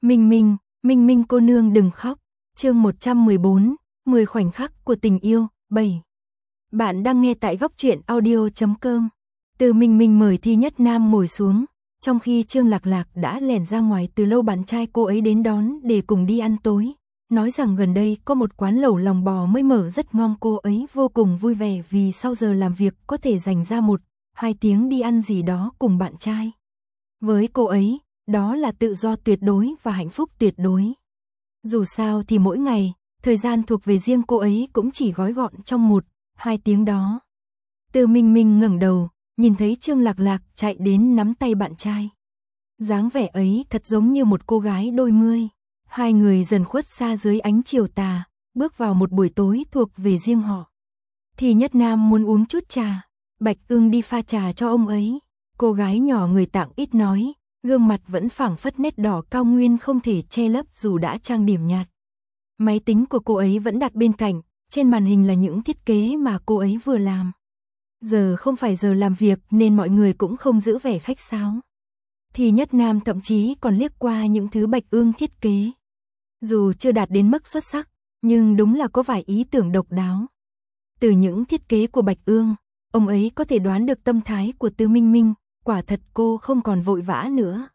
Minh Minh cô nương đừng khóc. Chương 114, 10 khoảnh khắc của tình yêu, 7. Bạn đang nghe tại góc truyện audio.com. Từ Minh Minh mời Thi Nhất Nam ngồi xuống, trong khi Trương Lạc Lạc đã lẻn ra ngoài từ lâu. Bạn trai cô ấy đến đón để cùng đi ăn tối, nói rằng gần đây có một quán lẩu lòng bò mới mở rất ngon. Cô ấy vô cùng vui vẻ vì sau giờ làm việc có thể dành ra 1-2 tiếng đi ăn gì đó cùng bạn trai. Với cô ấy, đó là tự do tuyệt đối và hạnh phúc tuyệt đối. Dù sao thì mỗi ngày, thời gian thuộc về riêng cô ấy cũng chỉ gói gọn trong 1-2 tiếng đó. Từ Minh Minh ngẩng đầu, nhìn thấy Trương Lạc Lạc chạy đến nắm tay bạn trai. Dáng vẻ ấy thật giống như một cô gái đôi mươi. Hai người dần khuất xa dưới ánh chiều tà, bước vào một buổi tối thuộc về riêng họ. Thì Nhất Nam muốn uống chút trà, Bạch Ưng đi pha trà cho ông ấy. Cô gái nhỏ người Tạng ít nói, gương mặt vẫn phảng phất nét đỏ cao nguyên không thể che lấp dù đã trang điểm nhạt. Máy tính của cô ấy vẫn đặt bên cạnh, trên màn hình là những thiết kế mà cô ấy vừa làm. Giờ không phải giờ làm việc nên mọi người cũng không giữ vẻ khách sáo. Thì Nhất Nam thậm chí còn liếc qua những thứ Bạch Ưng thiết kế. Dù chưa đạt đến mức xuất sắc, nhưng đúng là có vài ý tưởng độc đáo. Từ những thiết kế của Bạch Ưng, ông ấy có thể đoán được tâm thái của Từ Minh Minh. Quả thật cô không còn vội vã nữa.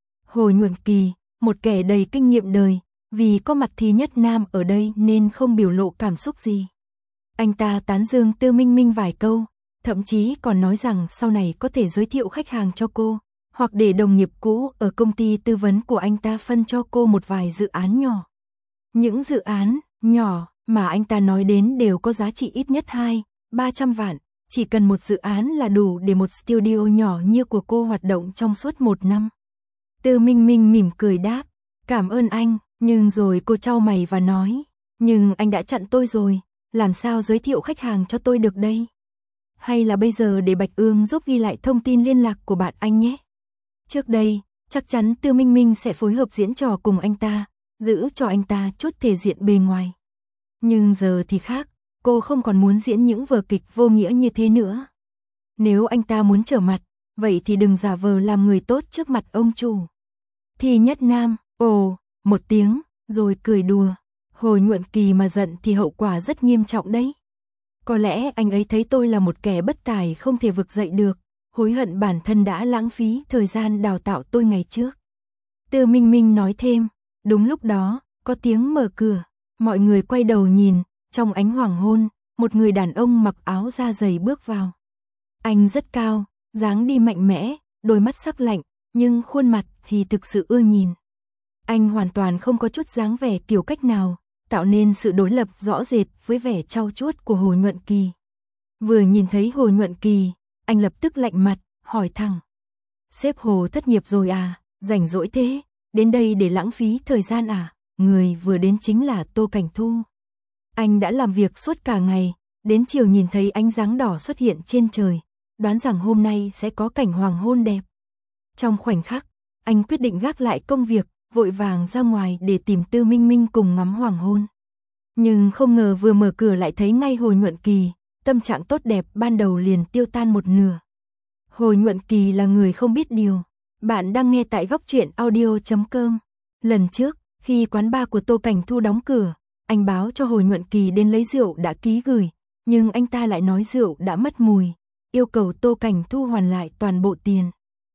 Hồ Nhuận Kỳ, một kẻ đầy kinh nghiệm đời, vì có mặt Thi Nhất Nam ở đây nên không biểu lộ cảm xúc gì. Anh ta tán dương Từ Minh Minh vài câu, thậm chí còn nói rằng sau này có thể giới thiệu khách hàng cho cô, hoặc để đồng nghiệp cũ ở công ty tư vấn của anh ta phân cho cô một vài dự án nhỏ. Những dự án nhỏ mà anh ta nói đến đều có giá trị ít nhất 200-300 vạn. Chỉ cần một dự án là đủ để một studio nhỏ như của cô hoạt động trong suốt 1 năm. Từ Minh Minh mỉm cười đáp, cảm ơn anh, nhưng rồi cô chau mày và nói, nhưng anh đã chặn tôi rồi, làm sao giới thiệu khách hàng cho tôi được đây? Hay là bây giờ để Bạch Ưng giúp ghi lại thông tin liên lạc của bạn anh nhé? Trước đây, chắc chắn Từ Minh Minh sẽ phối hợp diễn trò cùng anh ta, giữ cho anh ta chút thể diện bề ngoài. Nhưng giờ thì khác. Cô không còn muốn diễn những vở kịch vô nghĩa như thế nữa. Nếu anh ta muốn trở mặt, vậy thì đừng giả vờ làm người tốt trước mặt ông chủ. Thì Nhất Nam, ồ, một tiếng, rồi cười đùa. Hồ Nhuận Kỳ mà giận thì hậu quả rất nghiêm trọng đấy. Có lẽ anh ấy thấy tôi là một kẻ bất tài không thể vực dậy được, hối hận bản thân đã lãng phí thời gian đào tạo tôi ngày trước. Từ Minh Minh nói thêm, đúng lúc đó, có tiếng mở cửa, mọi người quay đầu nhìn. Trong ánh hoàng hôn, một người đàn ông mặc áo da dày bước vào. Anh rất cao, dáng đi mạnh mẽ, đôi mắt sắc lạnh, nhưng khuôn mặt thì thực sự ưa nhìn. Anh hoàn toàn không có chút dáng vẻ kiểu cách nào, tạo nên sự đối lập rõ rệt với vẻ trau chuốt của Hồ Nhuận Kỳ. Vừa nhìn thấy Hồ Nhuận Kỳ, anh lập tức lạnh mặt, hỏi thẳng. Sếp Hồ thất nghiệp rồi à, rảnh rỗi thế, đến đây để lãng phí thời gian à? Người vừa đến chính là Tô Cảnh Thu. Anh đã làm việc suốt cả ngày, đến chiều nhìn thấy ánh sáng đỏ xuất hiện trên trời, đoán rằng hôm nay sẽ có cảnh hoàng hôn đẹp. Trong khoảnh khắc, anh quyết định gác lại công việc, vội vàng ra ngoài để tìm Từ Minh Minh cùng ngắm hoàng hôn. Nhưng không ngờ vừa mở cửa lại thấy ngay Hồ Nhuận Kỳ, tâm trạng tốt đẹp ban đầu liền tiêu tan một nửa. Hồ Nhuận Kỳ là người không biết điều. Bạn đang nghe tại góc truyện audio.com. Lần trước, khi quán bar của Tô Cảnh Thu đóng cửa, anh báo cho Hồ Nhuận Kỳ đến lấy rượu đã ký gửi, nhưng anh ta lại nói rượu đã mất mùi, yêu cầu Tô Cảnh Thu hoàn lại toàn bộ tiền.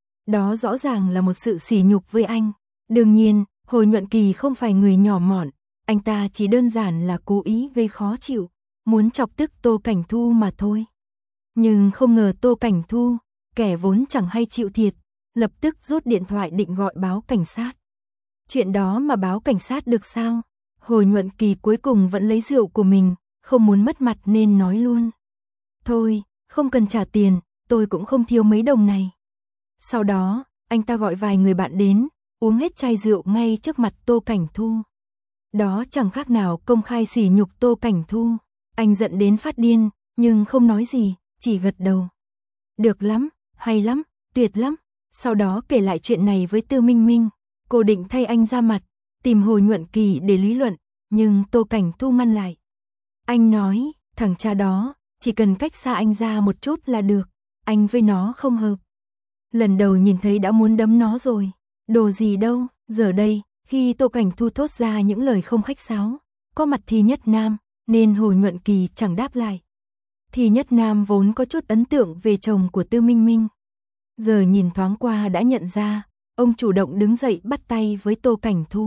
Đó rõ ràng là một sự sỉ nhục với anh. Đương nhiên, Hồ Nhuận Kỳ không phải người nhỏ mọn, anh ta chỉ đơn giản là cố ý gây khó chịu, muốn chọc tức Tô Cảnh Thu mà thôi. Nhưng không ngờ Tô Cảnh Thu, kẻ vốn chẳng hay chịu thiệt, lập tức rút điện thoại định gọi báo cảnh sát. Chuyện đó mà báo cảnh sát được sao? Hồ Nhuận Kỳ cuối cùng vẫn lấy rượu của mình, không muốn mất mặt nên nói luôn. Thôi, không cần trả tiền, tôi cũng không thiếu mấy đồng này. Sau đó, anh ta gọi vài người bạn đến, uống hết chai rượu ngay trước mặt Tô Cảnh Thu. Đó chẳng khác nào công khai sỉ nhục Tô Cảnh Thu. Anh giận đến phát điên, nhưng không nói gì, chỉ gật đầu. Được lắm, hay lắm, tuyệt lắm. Sau đó kể lại chuyện này với Từ Minh Minh. Cô định thay anh ra mặt, tìm Hồ Nhuận Kỳ để lý luận, nhưng Tô Cảnh Thu ngăn lại. Anh nói, thằng cha đó, chỉ cần cách xa anh ra một chút là được, anh với nó không hợp. Lần đầu nhìn thấy đã muốn đấm nó rồi, đồ gì đâu, giờ đây, Khi Tô Cảnh Thu thốt ra những lời không khách sáo, có mặt Thi Nhất Nam, nên Hồ Nhuận Kỳ chẳng đáp lại. Thi Nhất Nam vốn có chút ấn tượng về chồng của Tư Minh Minh. Giờ nhìn thoáng qua đã nhận ra, ông chủ động đứng dậy bắt tay với Tô Cảnh Thu.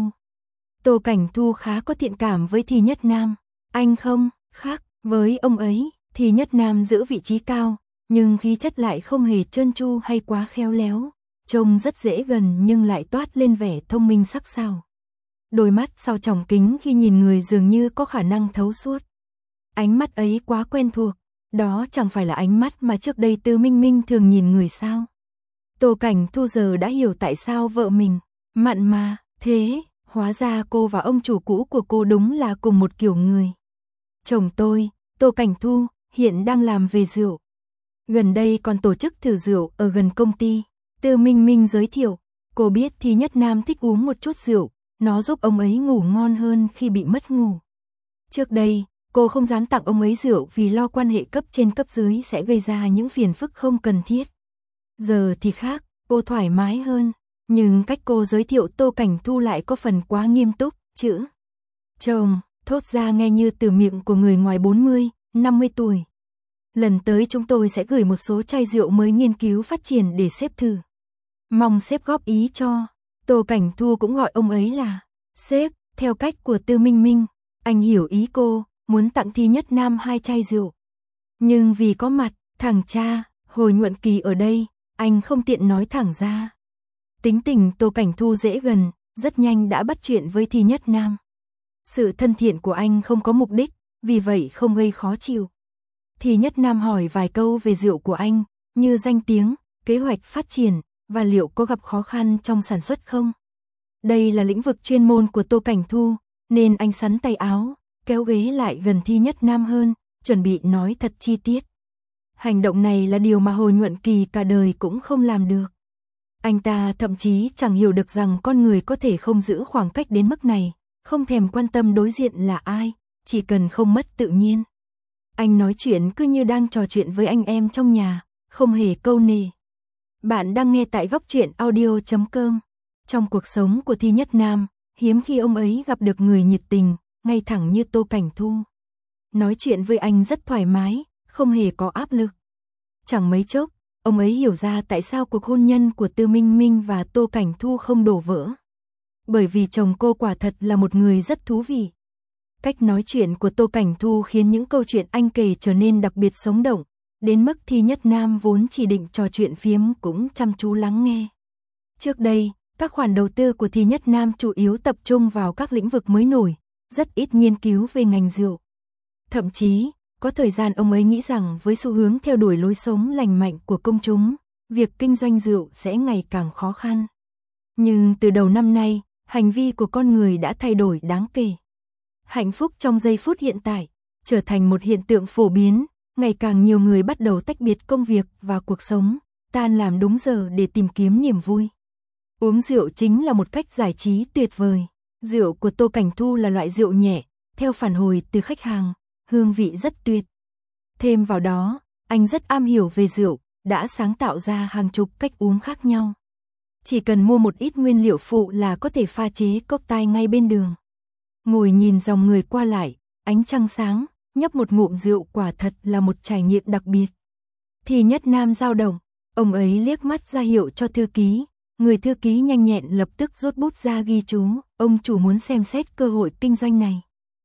Tô Cảnh Thu khá có thiện cảm với Thi Nhất Nam. Anh không, khác với ông ấy, Thi Nhất Nam giữ vị trí cao, nhưng khí chất lại không hề trơn tru hay quá khéo léo. Trông rất dễ gần nhưng lại toát lên vẻ thông minh sắc sảo. Đôi mắt sau tròng kính khi nhìn người dường như có khả năng thấu suốt. Ánh mắt ấy quá quen thuộc, đó chẳng phải là ánh mắt mà trước đây Tư Minh Minh thường nhìn người sao. Tô Cảnh Thu giờ đã hiểu tại sao vợ mình mặn mà thế, hóa ra cô và ông chủ cũ của cô đúng là cùng một kiểu người. Chồng tôi, Tô Cảnh Thu, hiện đang làm về rượu. Gần đây còn tổ chức thử rượu ở gần công ty. Tư Minh Minh giới thiệu, cô biết Thi Nhất Nam thích uống một chút rượu, nó giúp ông ấy ngủ ngon hơn khi bị mất ngủ. Trước đây, cô không dám tặng ông ấy rượu vì lo quan hệ cấp trên cấp dưới sẽ gây ra những phiền phức không cần thiết. Giờ thì khác, cô thoải mái hơn, nhưng cách cô giới thiệu Tô Cảnh Thu lại có phần quá nghiêm túc, chữ chồng, thốt ra nghe như từ miệng của người ngoài 40, 50 tuổi. Lần tới chúng tôi sẽ gửi một số chai rượu mới nghiên cứu phát triển để sếp thử. Mong sếp góp ý cho. Tô Cảnh Thu cũng gọi ông ấy là sếp, theo cách của Tư Minh Minh. Anh hiểu ý cô, muốn tặng Thi Nhất Nam 2 chai rượu. Nhưng vì có mặt, thằng cha, Hồ Nhuận Kỳ ở đây, anh không tiện nói thẳng ra. Tính tình Tô Cảnh Thu dễ gần, rất nhanh đã bắt chuyện với Thi Nhất Nam. Sự thân thiện của anh không có mục đích, vì vậy không gây khó chịu. Thi Nhất Nam hỏi vài câu về rượu của anh, như danh tiếng, kế hoạch phát triển, và liệu có gặp khó khăn trong sản xuất không. Đây là lĩnh vực chuyên môn của Tô Cảnh Thu, nên anh xắn tay áo, kéo ghế lại gần Thi Nhất Nam hơn, chuẩn bị nói thật chi tiết. Hành động này là điều mà Hồ Nhuận Kỳ cả đời cũng không làm được. Anh ta thậm chí chẳng hiểu được rằng con người có thể không giữ khoảng cách đến mức này, không thèm quan tâm đối diện là ai, chỉ cần không mất tự nhiên. Anh nói chuyện cứ như đang trò chuyện với anh em trong nhà, không hề câu nệ. Bạn đang nghe tại góc truyện audio.com. Trong cuộc sống của Thi Nhất Nam, hiếm khi ông ấy gặp được người nhiệt tình, ngay thẳng như Tô Cảnh Thu. Nói chuyện với anh rất thoải mái, không hề có áp lực. Chẳng mấy chốc, ông ấy hiểu ra tại sao cuộc hôn nhân của Tư Minh Minh và Tô Cảnh Thu không đổ vỡ. Bởi vì chồng cô quả thật là một người rất thú vị. Cách nói chuyện của Tô Cảnh Thu khiến những câu chuyện anh kể trở nên đặc biệt sống động, đến mức Thi Nhất Nam vốn chỉ định trò chuyện phiếm cũng chăm chú lắng nghe. Trước đây, các khoản đầu tư của Thi Nhất Nam chủ yếu tập trung vào các lĩnh vực mới nổi, rất ít nghiên cứu về ngành rượu. Thậm chí, có thời gian ông ấy nghĩ rằng với xu hướng theo đuổi lối sống lành mạnh của công chúng, việc kinh doanh rượu sẽ ngày càng khó khăn. Nhưng từ đầu năm nay, hành vi của con người đã thay đổi đáng kể. Hạnh phúc trong giây phút hiện tại trở thành một hiện tượng phổ biến, ngày càng nhiều người bắt đầu tách biệt công việc và cuộc sống, tan làm đúng giờ để tìm kiếm niềm vui. Uống rượu chính là một cách giải trí tuyệt vời. Rượu của Tô Cảnh Thu là loại rượu nhẹ, theo phản hồi từ khách hàng, hương vị rất tuyệt. Thêm vào đó, anh rất am hiểu về rượu, đã sáng tạo ra hàng chục cách uống khác nhau. Chỉ cần mua một ít nguyên liệu phụ là có thể pha chế cocktail ngay bên đường. Ngồi nhìn dòng người qua lại, ánh trăng sáng, nhấp một ngụm rượu quả thật là một trải nghiệm đặc biệt. Thi Nhất Nam dao động, ông ấy liếc mắt ra hiệu cho thư ký, người thư ký nhanh nhẹn lập tức rút bút ra ghi chú, ông chủ muốn xem xét cơ hội kinh doanh này.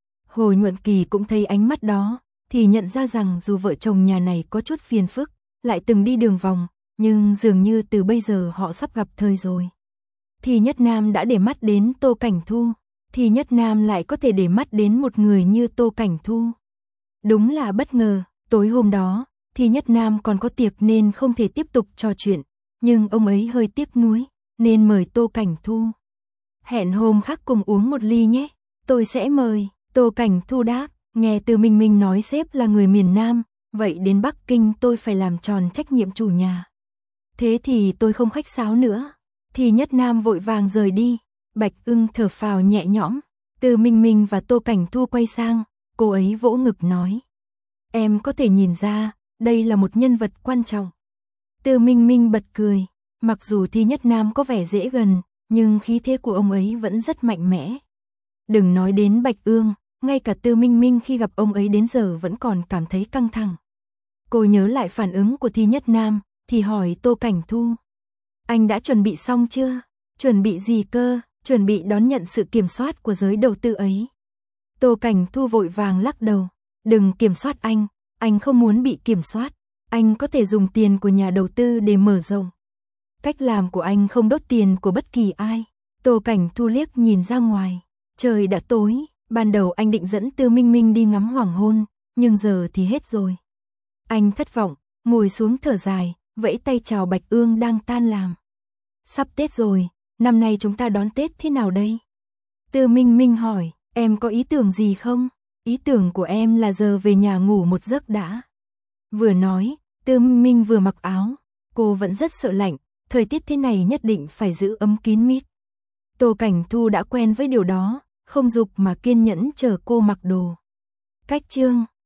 Hồ Nhuận Kỳ cũng thấy ánh mắt đó, thì nhận ra rằng dù vợ chồng nhà này có chút phiền phức, lại từng đi đường vòng, nhưng dường như từ bây giờ họ sắp gặp thời rồi. Thi Nhất Nam đã để mắt đến Tô Cảnh Thu, Thi Nhất Nam lại có thể để mắt đến một người như Tô Cảnh Thu. Đúng là bất ngờ, tối hôm đó, Thi Nhất Nam còn có tiệc nên không thể tiếp tục trò chuyện, nhưng ông ấy hơi tiếc nuối, nên mời Tô Cảnh Thu. Hẹn hôm khác cùng uống một ly nhé, tôi sẽ mời. Tô Cảnh Thu đáp, nghe từ Minh nói sếp là người miền Nam, vậy đến Bắc Kinh tôi phải làm tròn trách nhiệm chủ nhà. Thế thì tôi không khách sáo nữa. Thi Nhất Nam vội vàng rời đi, Bạch Ưng thở phào nhẹ nhõm. Từ Minh và Tô Cảnh Thu quay sang, cô ấy vỗ ngực nói. Em có thể nhìn ra, đây là một nhân vật quan trọng. Từ Minh bật cười, mặc dù Thi Nhất Nam có vẻ dễ gần, nhưng khí thế của ông ấy vẫn rất mạnh mẽ. Đừng nói đến Bạch Ương, ngay cả Tư Minh Minh khi gặp ông ấy đến giờ vẫn còn cảm thấy căng thẳng. Cô nhớ lại phản ứng của Thi Nhất Nam, thì hỏi Tô Cảnh Thu. Anh đã chuẩn bị xong chưa? Chuẩn bị gì cơ? Chuẩn bị đón nhận sự kiểm soát của giới đầu tư ấy. Tô Cảnh Thu vội vàng lắc đầu. Đừng kiểm soát anh không muốn bị kiểm soát. Anh có thể dùng tiền của nhà đầu tư để mở rộng. Cách làm của anh không đốt tiền của bất kỳ ai. Tô Cảnh Thu liếc nhìn ra ngoài. Trời đã tối, ban đầu anh định dẫn Tư Minh Minh đi ngắm hoàng hôn, nhưng giờ thì hết rồi. Anh thất vọng, ngồi xuống thở dài, vẫy tay chào Bạch Ương đang tan làm. Sắp Tết rồi, năm nay chúng ta đón Tết thế nào đây? Tư Minh Minh hỏi, em có ý tưởng gì không? Ý tưởng của em là giờ về nhà ngủ một giấc đã. Vừa nói, Tư Minh Minh vừa mặc áo. Cô vẫn rất sợ lạnh, thời tiết thế này nhất định phải giữ ấm kín mít. Tô Cảnh Thu đã quen với điều đó, không giục mà kiên nhẫn chờ cô mặc đồ. Cách chương